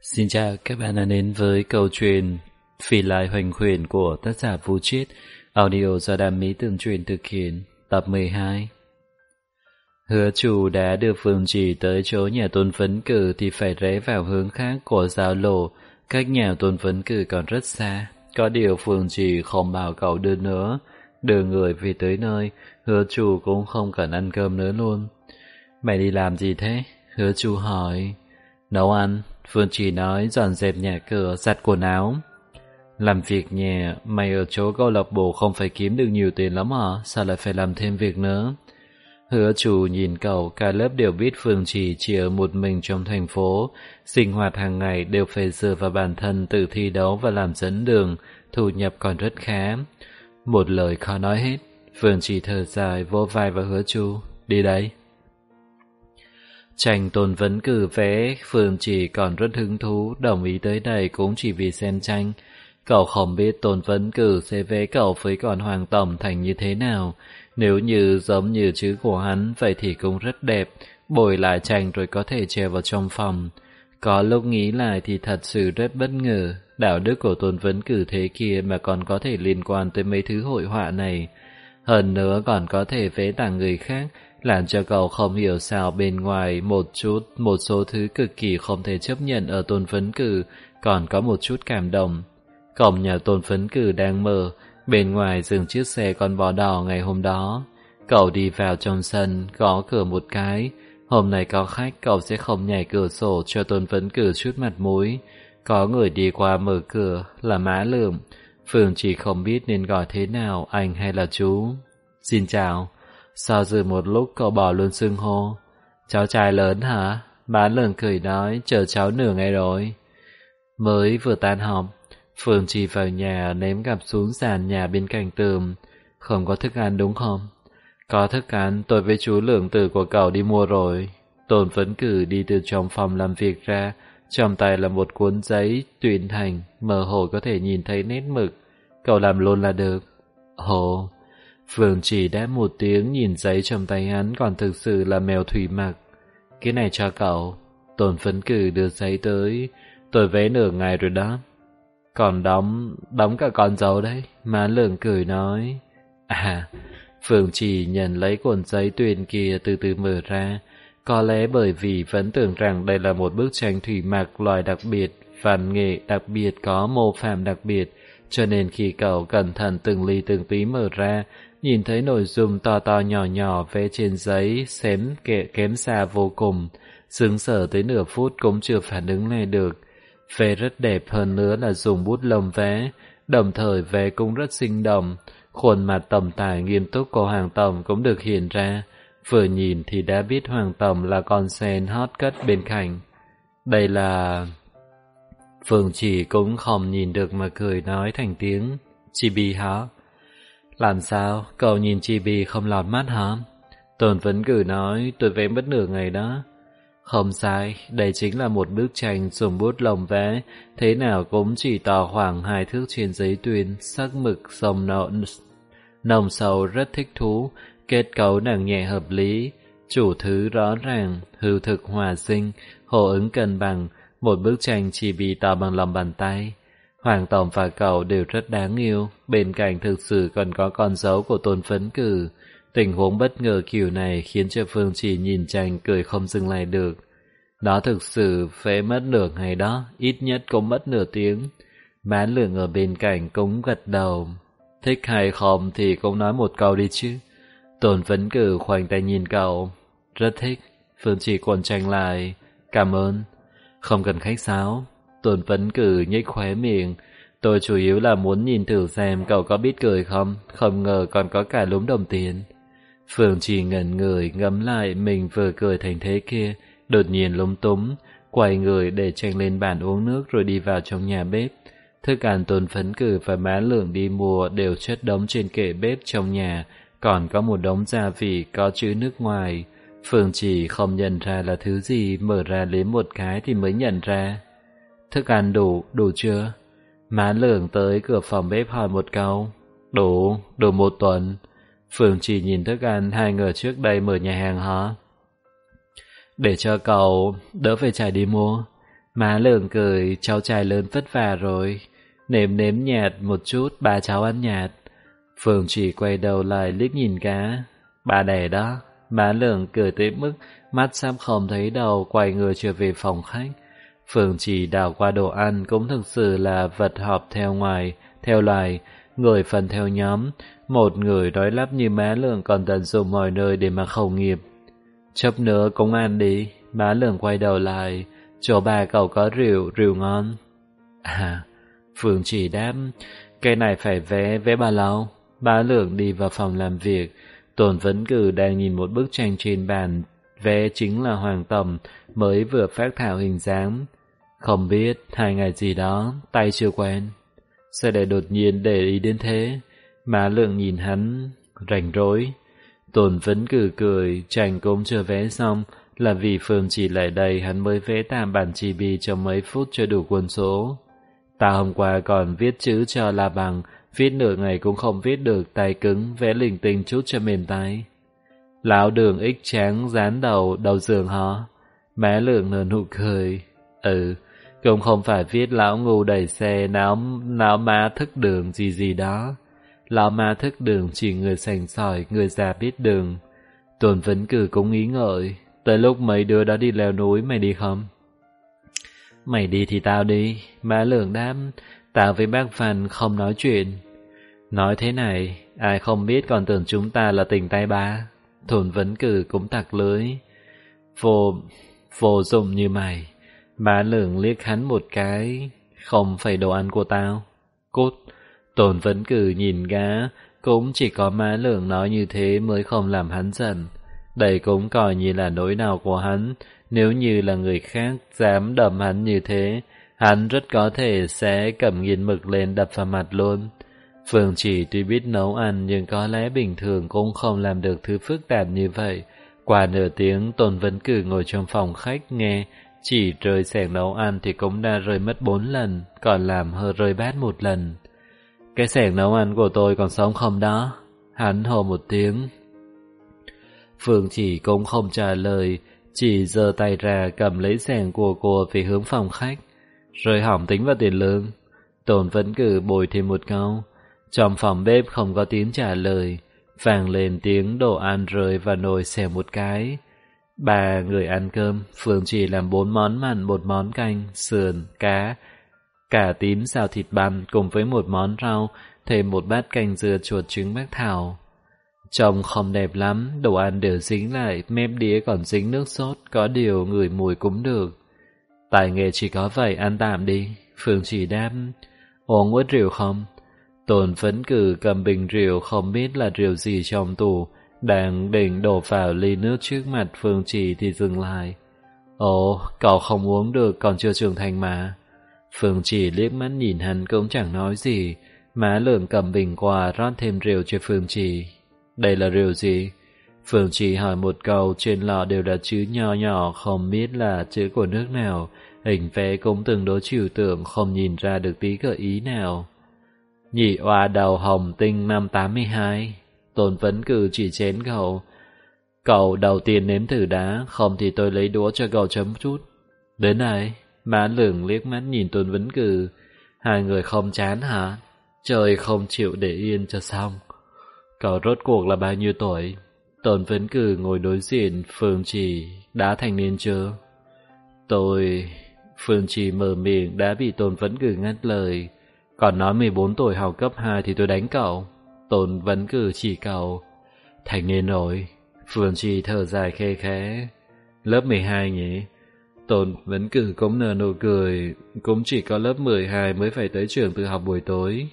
Xin chào các bạn đã đến với câu chuyện Phỉ Lai Hoành Huyền của tác giả Vũ Triết, audio do Đam Mỹ Tường Truyền thực hiện, tập 12. Hứa chủ đã đưa Phương Trì tới chỗ nhà Tôn Vấn Cử thì phải rẽ vào hướng khác của giao lộ, cách nhà Tôn Vấn Cử còn rất xa. Có điều Phương Trì không bảo cậu đưa nữa, đưa người về tới nơi, hứa chủ cũng không cần ăn cơm nữa luôn. Mày đi làm gì thế? Hứa chủ hỏi. Nấu ăn. Phương Trì nói, dọn dẹp nhà cửa, giặt quần áo. Làm việc nhà, mày ở chỗ câu lạc bộ không phải kiếm được nhiều tiền lắm hả? Sao lại phải làm thêm việc nữa? Hứa chủ nhìn cậu, cả lớp đều biết Phương Trì chỉ ở một mình trong thành phố, sinh hoạt hàng ngày đều phải dựa vào bản thân tự thi đấu và làm dẫn đường, thu nhập còn rất khá. Một lời khó nói hết, Phương Trì thở dài vỗ vai vào hứa chủ, đi đây. Tranh Tôn Vấn Cử vẽ, Phương Trì còn rất hứng thú, đồng ý tới đây cũng chỉ vì xem tranh. Cậu không biết Tôn Vấn Cử sẽ vẽ cậu với con Hoàng Tổng thành như thế nào. Nếu như giống như chữ của hắn, vậy thì cũng rất đẹp, bồi lại tranh rồi có thể treo vào trong phòng. Có lúc nghĩ lại thì thật sự rất bất ngờ, đạo đức của Tôn Vấn Cử thế kia mà còn có thể liên quan tới mấy thứ hội họa này. Hơn nữa còn có thể vẽ tặng người khác, làm cho cậu không hiểu sao bên ngoài một số thứ cực kỳ không thể chấp nhận ở Tôn Vấn Cử, còn có một chút cảm động. Cổng nhà Tôn Vấn Cử đang mở, bên ngoài dừng chiếc xe con bò đỏ ngày hôm đó. Cậu đi vào trong sân, gõ cửa một cái. Hôm nay có khách, cậu sẽ không nhảy cửa sổ cho Tôn Vấn Cử chút mặt mũi. Có người đi qua mở cửa, là Mã Lượng. Phương chỉ không biết nên gọi thế nào, anh hay là chú. Xin chào. Sau dư một lúc cậu bỏ luôn xưng hô. Cháu trai lớn hả? Mã Lượng cười nói, chờ cháu nửa ngày rồi. Mới vừa tan họp, Phương chỉ vào nhà ném cặp xuống sàn nhà bên cạnh tường. Không có thức ăn đúng không? Có thức ăn, tôi với chú Lượng Tử của cậu đi mua rồi. Tôn Vấn Cử đi từ trong phòng làm việc ra, trong tay là một cuốn giấy tuyển thành, mơ hồ có thể nhìn thấy nét mực. Cậu làm luôn là được. Ồ, Phương chỉ đáp một tiếng, nhìn giấy trong tay hắn còn thực sự là mèo thủy mặc. Cái này cho cậu. Tôn Vấn Cử đưa giấy tới. Tôi vẽ nửa ngày rồi đó. Còn đóng cả con dấu đấy. Má Lượng cười nói. À, Phương chỉ nhận lấy cuốn giấy tuyển kia từ từ mở ra. Có lẽ bởi vì vẫn tưởng rằng đây là một bức tranh thủy mặc loài đặc biệt, văn nghệ đặc biệt, có mô phạm đặc biệt, cho nên khi cậu cẩn thận từng ly từng tí mở ra, nhìn thấy nội dung to to nhỏ nhỏ vẽ trên giấy, xém kém xa vô cùng, sững sờ tới nửa phút cũng chưa phản ứng lại được. Vẽ rất đẹp, hơn nữa là dùng bút lông vẽ, đồng thời vẽ cũng rất sinh động, khuôn mặt tổng tài nghiêm túc của Hoàng Tổng cũng được hiện ra. Vừa nhìn thì đã biết Hoàng Tổng là con sen hot cất bên cạnh. Đây là... Phương chỉ cũng không nhìn được mà cười nói thành tiếng. Chibi hả? Làm sao? Cậu nhìn Chibi không lọt mắt hả? Tôn Vấn Cử nói, tôi vẽ mất nửa ngày đó. Không sai, đây chính là một bức tranh dùng bút lông vẽ, thế nào cũng chỉ to khoảng 2 thước trên giấy tuyên, sắc mực sông nồng sâu rất thích thú, kết cấu nặng nhẹ hợp lý, chủ thứ rõ ràng, hữu thực hòa sinh, hô ứng cân bằng, một bức tranh chỉ bị to bằng lòng bàn tay. Hoàng Tổng và cậu đều rất đáng yêu, bên cạnh thực sự còn có con dấu của Tôn Vấn Cử. Tình huống bất ngờ kiểu này khiến cho Phương chỉ nhìn tranh cười không dừng lại được. Nó thực sự phế mất nửa ngày đó, ít nhất cũng mất nửa tiếng. Má Lượng ở bên cạnh cũng gật đầu. Thích hay không thì cũng nói một câu đi chứ. Tôn Vấn Cử khoanh tay nhìn cậu. Rất thích. Phương chỉ cuộn tranh lại. Cảm ơn. Không cần khách sáo. Tôn Vấn Cử nhếch khóe miệng. Tôi chủ yếu là muốn nhìn thử xem cậu có biết cười không. Không ngờ còn có cả lúm đồng tiền. Phương chỉ ngẩn người ngẫm lại mình vừa cười thành thế kia, đột nhiên lúng túng, quay người để tranh lên bàn uống nước rồi đi vào trong nhà bếp. Thức ăn Tôn Vấn Cử và Má Lượng đi mua đều chất đống trên kệ bếp trong nhà, còn có một đống gia vị có chữ nước ngoài. Phương chỉ không nhận ra là thứ gì, mở ra lấy một cái thì mới nhận ra. Thức ăn đủ chưa? Má Lượng tới cửa phòng bếp hỏi một câu. Đủ 1 tuần. Phương chỉ nhìn thức ăn, hai người trước đây mở nhà hàng hả? Để cho cậu đỡ phải chạy đi mua. Má Lượng cười, cháu trai lớn vất vả rồi. Nếm nếm nhạt một chút, ba cháu ăn nhạt. Phương Chỉ quay đầu lại liếc nhìn cá. Bà đẻ đó. Má Lượng cười tới mức mắt sắp không thấy đầu, quay người trở về phòng khách. Phương Chỉ đảo qua đồ ăn cũng thực sự là vật họp theo ngoài, theo loài, người phần theo nhóm. Một người nói lắp như Má Lượng còn tận dụng mọi nơi để mà khẩu nghiệp. Chấp nữa cũng ăn đi. Má Lượng quay đầu lại. Chỗ bà cậu có rượu ngon. À, Phương Chỉ đáp, cái này phải vé bao lâu? Bá Lượng đi vào phòng làm việc. Tôn Vấn Cử đang nhìn một bức tranh trên bàn. Vé chính là Hoàng Tầm mới vừa phác thảo hình dáng. Không biết 2 ngày gì đó, tay chưa quen. Sao lại đột nhiên để ý đến thế? Bá Lượng nhìn hắn, rảnh rỗi. Tôn Vấn Cử cười, tranh cũng chưa vẽ xong, là vì Phương Chỉ lại đây hắn mới vẽ tạm bản chibi trong mấy phút cho đủ quân số. Ta hôm qua còn viết chữ cho La Bằng, viết nửa ngày cũng không viết được, tay cứng, vẽ linh tinh chút cho mềm tay. Lão Đường ích tráng dán đầu giường hó. Má Lượng nở nụ cười. Cũng không phải viết lão ngu đẩy xe, lão má thức đường gì đó. Lão má thức đường chỉ người sành sỏi, người già biết đường. Tôn Vấn Cử cũng nghĩ ngợi. Tới lúc mấy đứa đó đi leo núi, mày đi không? Mày đi thì tao đi. Má Lượng đáp. Tao với bác Phan không nói chuyện. Nói thế này, ai không biết còn tưởng chúng ta là tình tay ba. Tôn Vấn Cử cũng tặc lưới. Vô dụng như mày. Má Lượng liếc hắn một cái. Không phải đồ ăn của tao. Cút. Tôn Vấn Cử nhìn gã. Cũng chỉ có Má Lượng nói như thế mới không làm hắn giận. Đây cũng coi như là nỗi đau của hắn. Nếu như là người khác dám đầm hắn như thế, hắn rất có thể sẽ cầm nghiền mực lên đập vào mặt luôn. Phương Chỉ tuy biết nấu ăn nhưng có lẽ bình thường cũng không làm được thứ phức tạp như vậy. Qua nửa tiếng, Tôn Vấn Cử ngồi trong phòng khách nghe, chỉ rơi xẻng nấu ăn thì cũng đã rơi mất 4 lần, còn làm hơi rơi bát 1 lần. Cái xẻng nấu ăn của tôi còn sống không đó? Hắn hô một tiếng. Phương Chỉ cũng không trả lời, chỉ giơ tay ra cầm lấy xẻng của cô về hướng phòng khách. Rơi hỏng tính vào tiền lương. Tôn Vấn Cử bồi thêm một câu. Trong phòng bếp không có tiếng trả lời, vang lên tiếng đồ ăn rơi vào nồi xèo một cái. 3 người ăn cơm, Phương Chỉ làm 4 món mặn, 1 món canh, sườn, cá, cà tím xào thịt băm cùng với 1 món rau, thêm 1 bát canh dưa chuột trứng bác thảo. Trông không đẹp lắm, đồ ăn đều dính lại, mép đĩa còn dính nước sốt, có điều ngửi mùi cũng được. Tài nghệ chỉ có vậy, ăn tạm đi. Phương Chỉ đáp. Uống uất rượu không? Tôn Vấn Cử cầm bình rượu không biết là rượu gì trong tủ, đang định đổ vào ly nước trước mặt Phương Chỉ thì dừng lại. Ồ, cậu không uống được, còn chưa trưởng thành mà. Phương Chỉ liếc mắt nhìn hắn cũng chẳng nói gì. Má Lượng cầm bình qua rót thêm rượu cho Phương Chỉ. Đây là rượu gì? Phương Chỉ hỏi một câu, trên lọ đều là chữ nho nhỏ, không biết là chữ của nước nào. Hình vẽ cũng tương đối trừu tượng, không nhìn ra được tí gợi ý nào. Nhị oa đầu hồng tinh năm 82. Tôn Vấn Cử chỉ chén cậu. Cậu đầu tiên nếm thử đá, không thì tôi lấy đũa cho cậu chấm chút. Đến đây, Má Lượng liếc mắt nhìn Tôn Vấn Cử. Hai người không chán hả? Trời không chịu để yên cho xong. Cậu rốt cuộc là bao nhiêu tuổi? Tôn Vấn Cử ngồi đối diện Phương Chỉ. Đã thành niên chưa? Tôi... Phương Chỉ mở miệng đã bị Tôn Vấn Cử ngắt lời. Còn nói 14 tuổi học cấp 2 thì tôi đánh cậu. Tôn Vấn Cử chỉ cậu. Thành niên rồi. Phương Chỉ thở dài khe khẽ. Lớp 12 nhỉ? Tôn Vấn Cử cũng nở nụ cười. Cũng chỉ có lớp 12 mới phải tới trường tự học buổi tối.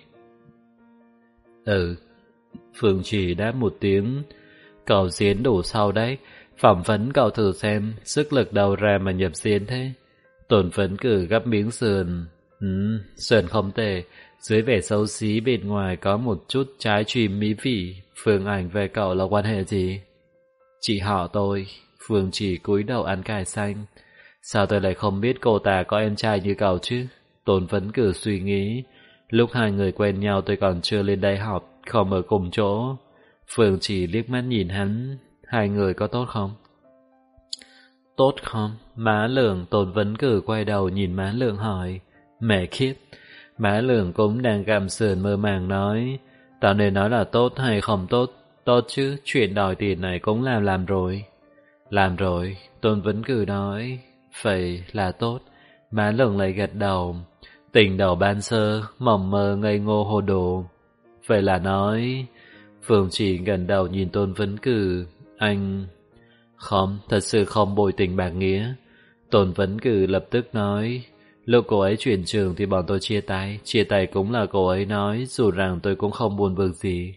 Phương Chỉ đáp một tiếng. Cậu diễn đủ sau đấy. Phỏng vấn cậu thử xem sức lực đâu ra mà nhập diễn thế. Tôn Vấn Cử gắp miếng sườn. Sườn không tệ. Dưới vẻ xấu xí bên ngoài có một chút trái chìm mỹ vị. Phương Ảnh về cậu là quan hệ gì? Chị họ tôi. Phương Chỉ cúi đầu ăn cải xanh. Sao tôi lại không biết cô ta có em trai như cậu chứ? Tôn Vấn Cử suy nghĩ. Lúc hai người quen nhau tôi còn chưa lên đại học, không ở cùng chỗ. Phương Chỉ liếc mắt nhìn hắn. Hai người có tốt không? tốt không? Má Lượng. Tôn Vấn Cử quay đầu nhìn má Lượng hỏi. Mẹ khiếp. Má Lượng cũng đang gặm sườn mơ màng nói. Tao nên nói là tốt hay không tốt? Tốt chứ, chuyện đòi tiền này cũng làm rồi. Làm rồi, Tôn Vấn Cử nói. Vậy là tốt. Má Lượng lại gật đầu. Tình đầu ban sơ, mộng mơ ngây ngô hồ đồ. Vậy là nói. Phương Chỉ gần đầu nhìn Tôn Vấn Cử. Anh... Không, thật sự không bội tình bạc nghĩa. Tôn Vấn Cử lập tức nói. Lúc cô ấy chuyển trường thì bọn tôi chia tay cũng là cô ấy nói, dù rằng tôi cũng không buồn bực gì.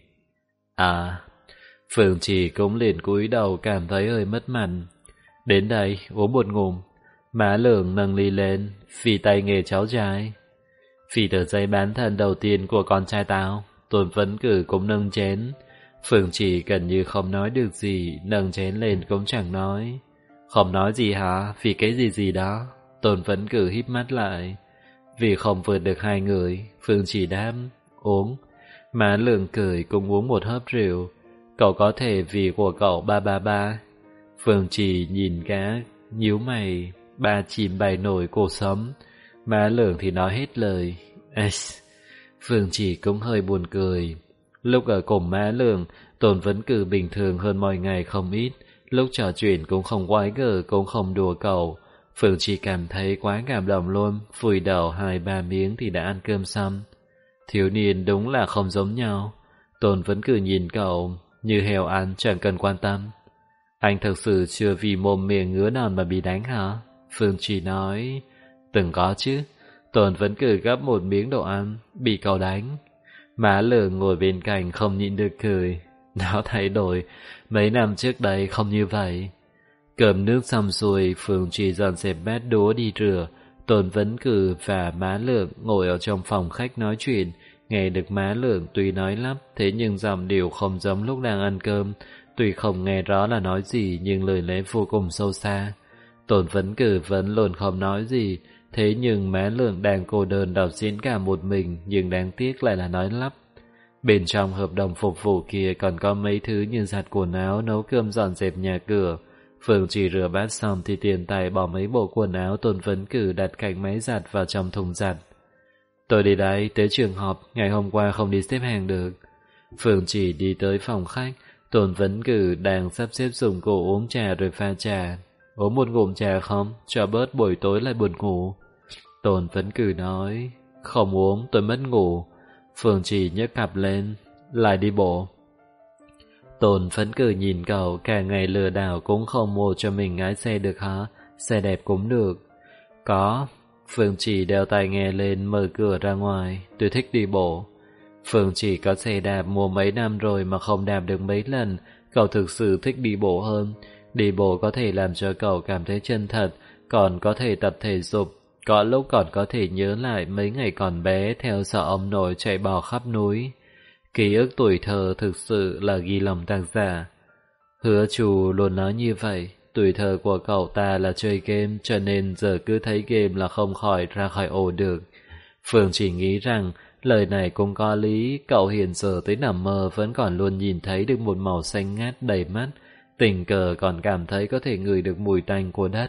À, Phương Chỉ cũng liền cúi đầu cảm thấy hơi mất mặt. Đến đây, uống một ngụm. Má Lượng nâng ly lên, phì tay nghề cháu trai. Phì tờ giấy bán thân đầu tiên của con trai tao. Tôn Vấn Cử cũng nâng chén. Phương Chỉ gần như không nói được gì, nâng chén lên cũng chẳng nói. Không nói gì hả? Vì cái gì đó? Tôn Vấn Cử híp mắt lại. Vì không vượt được hai người, Phương Chỉ đáp. Uống. Má Lượng cười cũng uống một hớp rượu. Cậu có thể vì của cậu 333. Phương Chỉ nhìn cá, nhíu mày. Ba chìm bay nổi cổ sấm. Má Lượng thì nói hết lời. Phương Chỉ cũng hơi buồn cười. Lúc ở cùng má Lượng, Tôn Vấn Cử bình thường hơn mọi ngày không ít. Lúc trò chuyện cũng không quái gở, cũng không đùa cậu. Phương Chỉ cảm thấy quá cảm động luôn, vùi đầu 2-3 miếng thì đã ăn cơm xong. Thiếu niên đúng là không giống nhau. Tôn Vấn Cử nhìn cậu, như heo ăn chẳng cần quan tâm. Anh thực sự chưa vì mồm miệng ngứa non mà bị đánh hả? Phương Chỉ nói, từng có chứ. Tôn Vấn Cử gắp một miếng đồ ăn, bị cậu đánh. Má Lượng ngồi bên cạnh không nhịn được cười. Nó thay đổi, mấy năm trước đây không như vậy. Cơm nước xong xuôi, Phương Chỉ dọn dẹp bát đũa đi rửa. Tôn Vấn Cử và má Lượng ngồi ở trong phòng khách nói chuyện. Nghe được má Lượng tuy nói lắp, thế nhưng giọng điệu không giống lúc đang ăn cơm. Tuy không nghe rõ là nói gì, nhưng lời lẽ vô cùng sâu xa. Tôn Vấn Cử vẫn luôn không nói gì. Thế nhưng má Lượng đang cô đơn đọc diễn cả một mình, nhưng đáng tiếc lại là nói lắp. Bên trong hợp đồng phục vụ kia còn có mấy thứ như giặt quần áo, nấu cơm, dọn dẹp nhà cửa. Phương Chỉ rửa bát xong thì tiền tài bỏ mấy bộ quần áo Tôn Vấn Cử đặt cạnh máy giặt vào trong thùng giặt. Tôi đi đây, tới trường họp, ngày hôm qua không đi xếp hàng được. Phương Chỉ đi tới phòng khách, Tôn Vấn Cử đang sắp xếp dụng cụ uống trà rồi pha trà. Uống một ngụm trà không, cho bớt buổi tối lại buồn ngủ. Tôn Vấn Cử nói, không uống, tôi mất ngủ. Phương Chỉ nhấc cặp lên, lại đi bộ. Tôn Vấn Cử nhìn cậu, cả ngày lừa đảo cũng không mua cho mình lái xe được hả? Xe đẹp cũng được. Có. Phương Chỉ đeo tai nghe lên, mở cửa ra ngoài. Tôi thích đi bộ. Phương Chỉ có xe đạp mua mấy năm rồi mà không đạp được mấy lần. Cậu thực sự thích đi bộ hơn. Đi bộ có thể làm cho cậu cảm thấy chân thật, còn có thể tập thể dục. Có lúc còn có thể nhớ lại mấy ngày còn bé theo sợ ông nội chạy bò khắp núi. Ký ức tuổi thơ thực sự là ghi lòng tác giả. Hứa Trù luôn nói như vậy. Tuổi thơ của cậu ta là chơi game, cho nên giờ cứ thấy game là không ra khỏi ổ được. Phương chỉ nghĩ rằng lời này cũng có lý. Cậu hiện giờ tới nằm mơ vẫn còn luôn nhìn thấy được một màu xanh ngát đầy mắt, tình cờ còn cảm thấy có thể ngửi được mùi tanh của đất.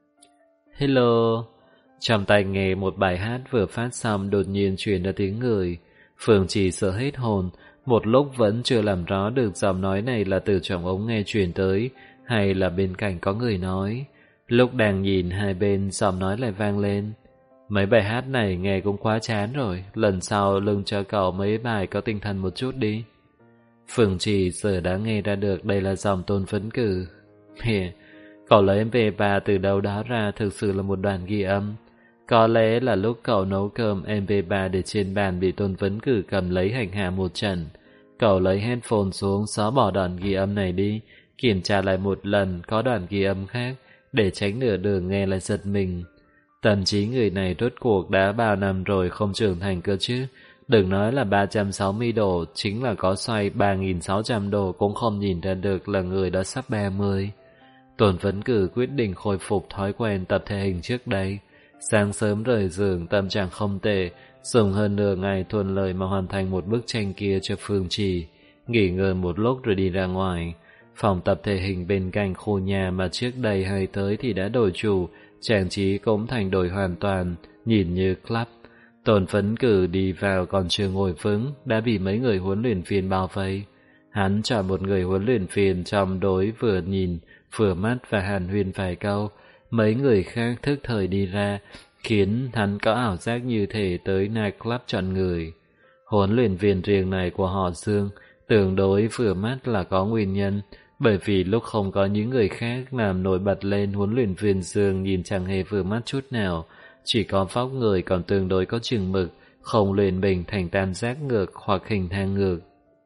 Hello. Trong tai nghe một bài hát vừa phát xong đột nhiên truyền ra tiếng người. Phương chỉ sợ hết hồn, một lúc vẫn chưa làm rõ được giọng nói này là từ trong ống nghe truyền tới hay là bên cạnh có người nói. Lúc đang nhìn hai bên, giọng nói lại vang lên. Mấy bài hát này nghe cũng quá chán rồi, lần sau lưng cho cậu mấy bài có tinh thần một chút đi. Phương chỉ giờ đã nghe ra được đây là giọng Tôn Vấn Cử. Cậu lấy MP3 từ đâu đó ra, thực sự là một đoạn ghi âm. Có lẽ là lúc cậu nấu cơm, MP3 để trên bàn bị Tôn Vấn Cử cầm lấy hành hạ một trận. Cậu lấy headphone xuống, xóa bỏ đoạn ghi âm này đi, kiểm tra lại một lần có đoạn ghi âm khác, để tránh nửa đường nghe lại giật mình. Thậm chí người này rốt cuộc đã bao năm rồi không trưởng thành cơ chứ. Đừng nói là 360 độ, chính là có xoay 3600 độ cũng không nhìn ra được là người đã sắp 30. Tôn Vấn Cử quyết định khôi phục thói quen tập thể hình trước đây. Sáng sớm rời giường, tâm trạng không tệ, dùng hơn nửa ngày thuận lợi mà hoàn thành một bức tranh kia cho Phương Chỉ. Nghỉ ngơi một lúc rồi đi ra ngoài. Phòng tập thể hình bên cạnh khu nhà mà trước đây hay tới thì đã đổi chủ, trang trí cũng thay đổi hoàn toàn, nhìn như club. Tôn Phấn Cử đi vào còn chưa ngồi vững, đã bị mấy người huấn luyện viên bao vây. Hắn chọn một người huấn luyện viên trong đối vừa nhìn, vừa mắt và hàn huyên vài câu. Mấy người khác thức thời đi ra, khiến hắn có ảo giác như thể tới nightclub chọn người. Huấn luyện viên riêng này của họ Dương, tương đối vừa mắt là có nguyên nhân, bởi vì lúc không có những người khác làm nổi bật lên, huấn luyện viên Dương nhìn chẳng hề vừa mắt chút nào, chỉ có vóc người còn tương đối có chừng mực, không luyện mình thành tam giác ngược hoặc hình thang ngược.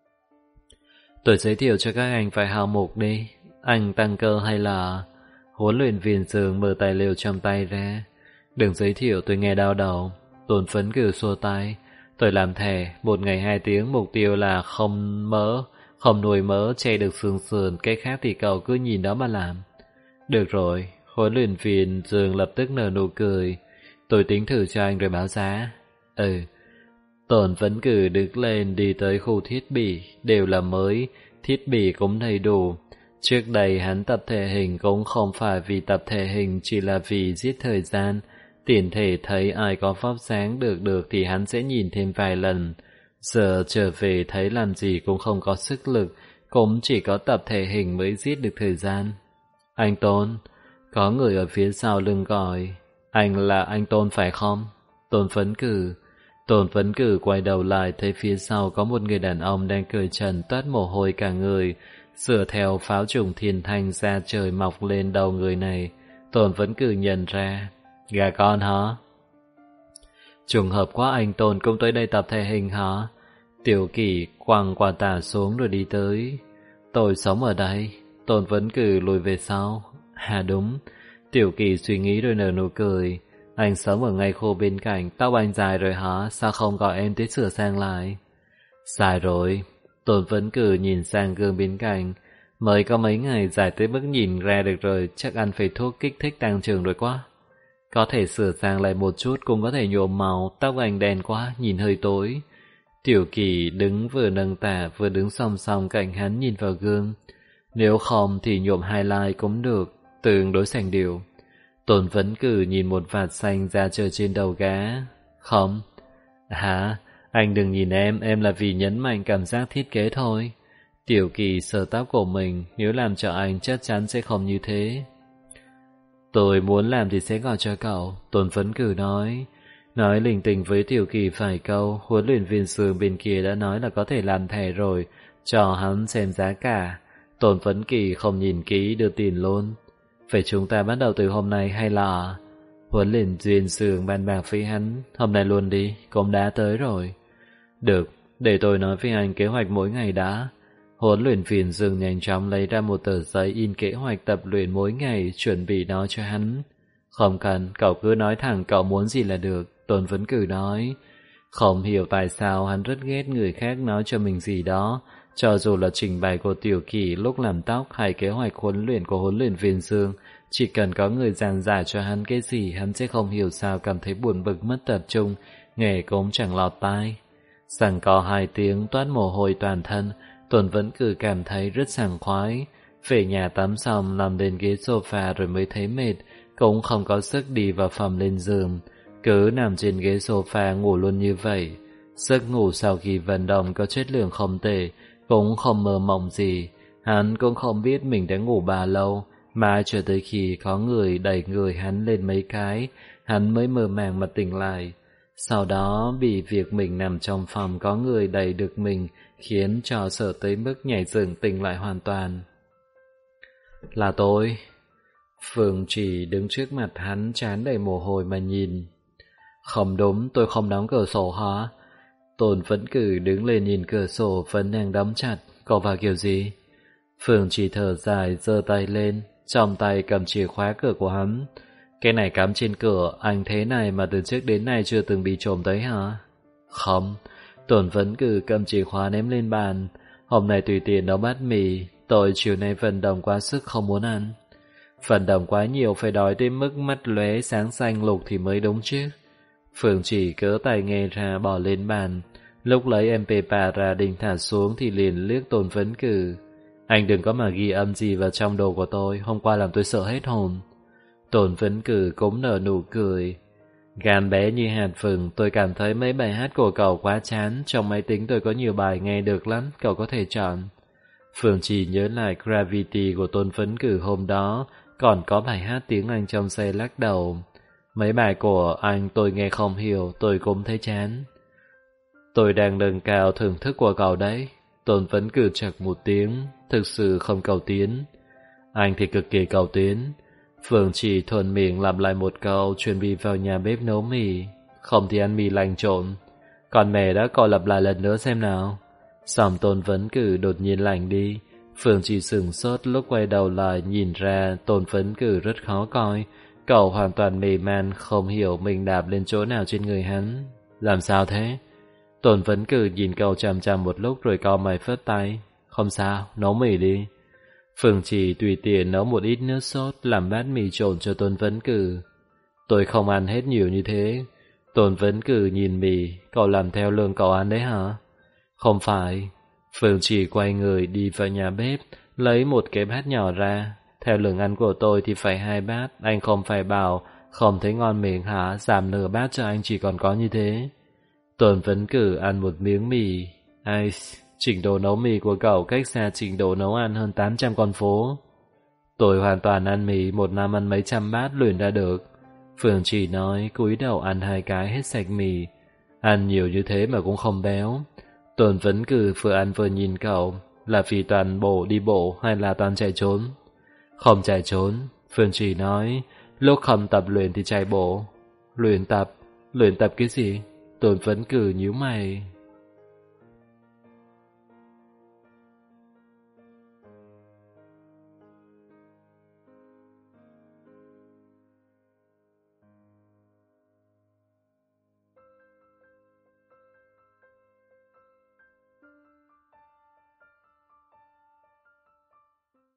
Tôi giới thiệu cho các anh vài hạng mục đi, anh tăng cơ hay là... Huấn luyện viên Dương mở tài liệu trong tay ra. Đừng giới thiệu, tôi nghe đau đầu. Tôn Phấn Cử xua tay. Tôi làm thẻ, 1 ngày 2 tiếng, mục tiêu là không mỡ, không nuôi mỡ, che được xương sườn, cái khác thì cậu cứ nhìn đó mà làm. Được rồi, huấn luyện viên Dương lập tức nở nụ cười. Tôi tính thử cho anh rồi báo giá. Tôn Phấn Cử đứng lên đi tới khu thiết bị, đều là mới, thiết bị cũng đầy đủ. Trước đây hắn tập thể hình cũng không phải vì tập thể hình, chỉ là vì giết thời gian. Tiền thể thấy ai có vóc dáng được thì hắn sẽ nhìn thêm vài lần. Giờ trở về thấy làm gì cũng không có sức lực, cũng chỉ có tập thể hình mới giết được thời gian. Anh Tôn, có người ở phía sau lưng gọi. Anh là anh Tôn phải không? Tôn Phấn Cử quay đầu lại thấy phía sau có một người đàn ông đang cởi trần toát mồ hôi cả người, sửa theo pháo trùng thiên thanh ra trời mọc lên đầu người này. Tôn Phấn Cử nhận ra. Gà con hả? Trùng hợp quá, anh Tôn cũng tới đây tập thể hình hả? Tiểu Kỷ quăng quả tả xuống rồi đi tới. Tôi sống ở đây. Tôn Phấn Cử lùi về sau. À đúng. Tiểu Kỷ suy nghĩ rồi nở nụ cười. Anh sống ở ngay khu bên cạnh, tóc anh dài rồi hả? Sao không gọi em tới sửa sang lại? Dài rồi. Tôn Phấn Cử nhìn sang gương bên cạnh. Mới có mấy ngày, dài tới mức nhìn ra được rồi, chắc ăn phải thuốc kích thích tăng trưởng rồi quá. Có thể sửa sang lại một chút, cũng có thể nhuộm màu, tóc anh đen quá, nhìn hơi tối. Tiểu Kỷ đứng vừa nâng tả vừa đứng song song cạnh hắn nhìn vào gương. Nếu không thì nhuộm highlight cũng được, tương đối sành điệu. Tôn Phấn Cử nhìn một vạt xanh ra trời trên đầu gã. Không. Hả? Anh đừng nhìn em là vì nhấn mạnh cảm giác thiết kế thôi. Tiểu Kỷ sờ tóc của mình, nếu làm cho anh chắc chắn sẽ không như thế. Tôi muốn làm thì sẽ gọi cho cậu, Tôn Phấn Cử nói. Nói linh tinh với Tiểu Kỷ vài câu, huấn luyện viên Dương bên kia đã nói là có thể làm thẻ rồi, cho hắn xem giá cả. Tôn Phấn Cử không nhìn kỹ đưa tiền luôn. Vậy chúng ta bắt đầu từ hôm nay hay là... Huấn luyện viên Dương bàn bạc với hắn, hôm nay luôn đi, cũng đã tới rồi. Được, để tôi nói với anh kế hoạch mỗi ngày đã. Huấn luyện viên Dương nhanh chóng lấy ra một tờ giấy in kế hoạch tập luyện mỗi ngày, chuẩn bị nó cho hắn. Không cần, cậu cứ nói thẳng cậu muốn gì là được, Tôn Phấn Cử nói. Không hiểu tại sao hắn rất ghét người khác nói cho mình gì đó, cho dù là trình bày của Tiểu Kỷ lúc làm tóc hay kế hoạch huấn luyện của huấn luyện viên Dương, chỉ cần có người giảng giải cho hắn cái gì, hắn sẽ không hiểu sao cảm thấy buồn bực mất tập trung, nghe cũng chẳng lọt tai. Giằng co 2 tiếng toát mồ hôi toàn thân, Tôn Phấn Cử cảm thấy rất sảng khoái. Về nhà tắm xong nằm lên ghế sofa rồi mới thấy mệt, cũng không có sức đi vào phòng lên giường, cứ nằm trên ghế sofa ngủ luôn như vậy. Giấc ngủ sau khi vận động có chất lượng không tệ, cũng không mơ mộng gì. Hắn cũng không biết mình đã ngủ bao lâu, mà cho tới khi có người đẩy người hắn lên mấy cái, hắn mới mơ màng mà tỉnh lại. Sau đó bị việc mình nằm trong phòng có người đẩy được mình khiến cho sợ tới mức nhảy dựng tỉnh lại hoàn toàn. Là tôi. Phương chỉ đứng trước mặt hắn trán đầy mồ hôi mà nhìn. Không đúng, tôi không đóng cửa sổ hả? Tôn Phấn Cử đứng lên nhìn cửa sổ vẫn đang đóng chặt. Cậu vào kiểu gì? Phương chỉ thở dài giơ tay lên, trong tay cầm chìa khóa cửa của hắn. Cái này cắm trên cửa, anh thế này mà từ trước đến nay chưa từng bị trộm tới hả? Không. Tôn Phấn Cử cầm chìa khóa ném lên bàn. Hôm nay tùy tiện nấu bát mì, tôi chiều nay vận động quá sức không muốn ăn. Vận động quá nhiều phải đói tới mức mắt lóe sáng xanh lục thì mới đúng chứ. Phương chỉ cớ tay nghe ra bỏ lên bàn. Lúc lấy MP3 ra định thả xuống thì liền liếc Tôn Phấn Cử. Anh đừng có mà ghi âm gì vào trong đồ của tôi, hôm qua làm tôi sợ hết hồn. Tôn Vấn Cử cũng nở nụ cười. Gan bé như hạt vừng, tôi cảm thấy mấy bài hát của cậu quá chán, trong máy tính tôi có nhiều bài nghe được lắm, cậu có thể chọn. Phương Trì nhớ lại Gravity của Tôn Vấn Cử hôm đó, còn có bài hát tiếng Anh trong xe lắc đầu. Mấy bài của anh tôi nghe không hiểu, tôi cũng thấy chán. Tôi đang nâng cao thưởng thức của cậu đấy. Tôn Vấn Cử chật một tiếng, thực sự không cầu tiến. Anh thì cực kỳ cầu tiến. Phương Trì thuần miệng lặp lại một câu, chuẩn bị vào nhà bếp nấu mì. Không thì ăn mì lành trộn. Còn mẹ đã coi lặp lại lần nữa xem nào. Xong Tôn Vấn Cử đột nhiên lạnh đi. Phương Trì sửng sốt lúc quay đầu lại nhìn ra Tôn Vấn Cử rất khó coi. Cậu hoàn toàn mê man, không hiểu mình đạp lên chỗ nào trên người hắn. Làm sao thế? Tôn Vấn Cử nhìn cậu chằm chằm một lúc rồi cau mày phất tay. Không sao, nấu mì đi. Phương Trì tùy tiện nấu một ít nước sốt làm bát mì trộn cho Tôn Vấn Cử. Tôi không ăn hết nhiều như thế. Tôn Vấn Cử nhìn mì, cậu làm theo lương cậu ăn đấy hả? Không phải. Phương Trì quay người đi vào nhà bếp, lấy một cái bát nhỏ ra. Theo lương ăn của tôi thì phải 2 bát, anh không phải bảo không thấy ngon miệng hả, giảm nửa bát cho anh chỉ còn có như thế. Tôn Vấn Cử ăn một miếng mì. Ai, trình độ nấu mì của cậu cách xa trình độ nấu ăn hơn 800 con phố. Tôi hoàn toàn ăn mì, một năm ăn mấy trăm bát luyện ra được. Phương Trì nói, cúi đầu ăn 2 cái hết sạch mì. Ăn nhiều như thế mà cũng không béo. Tôn Vấn Cử vừa ăn vừa nhìn cậu, là vì toàn bộ đi bộ hay là toàn chạy trốn? Không chạy trốn, Phương Trì nói, lúc không tập luyện thì chạy bộ. Luyện tập cái gì? Tôn Vấn Cử nhíu mày.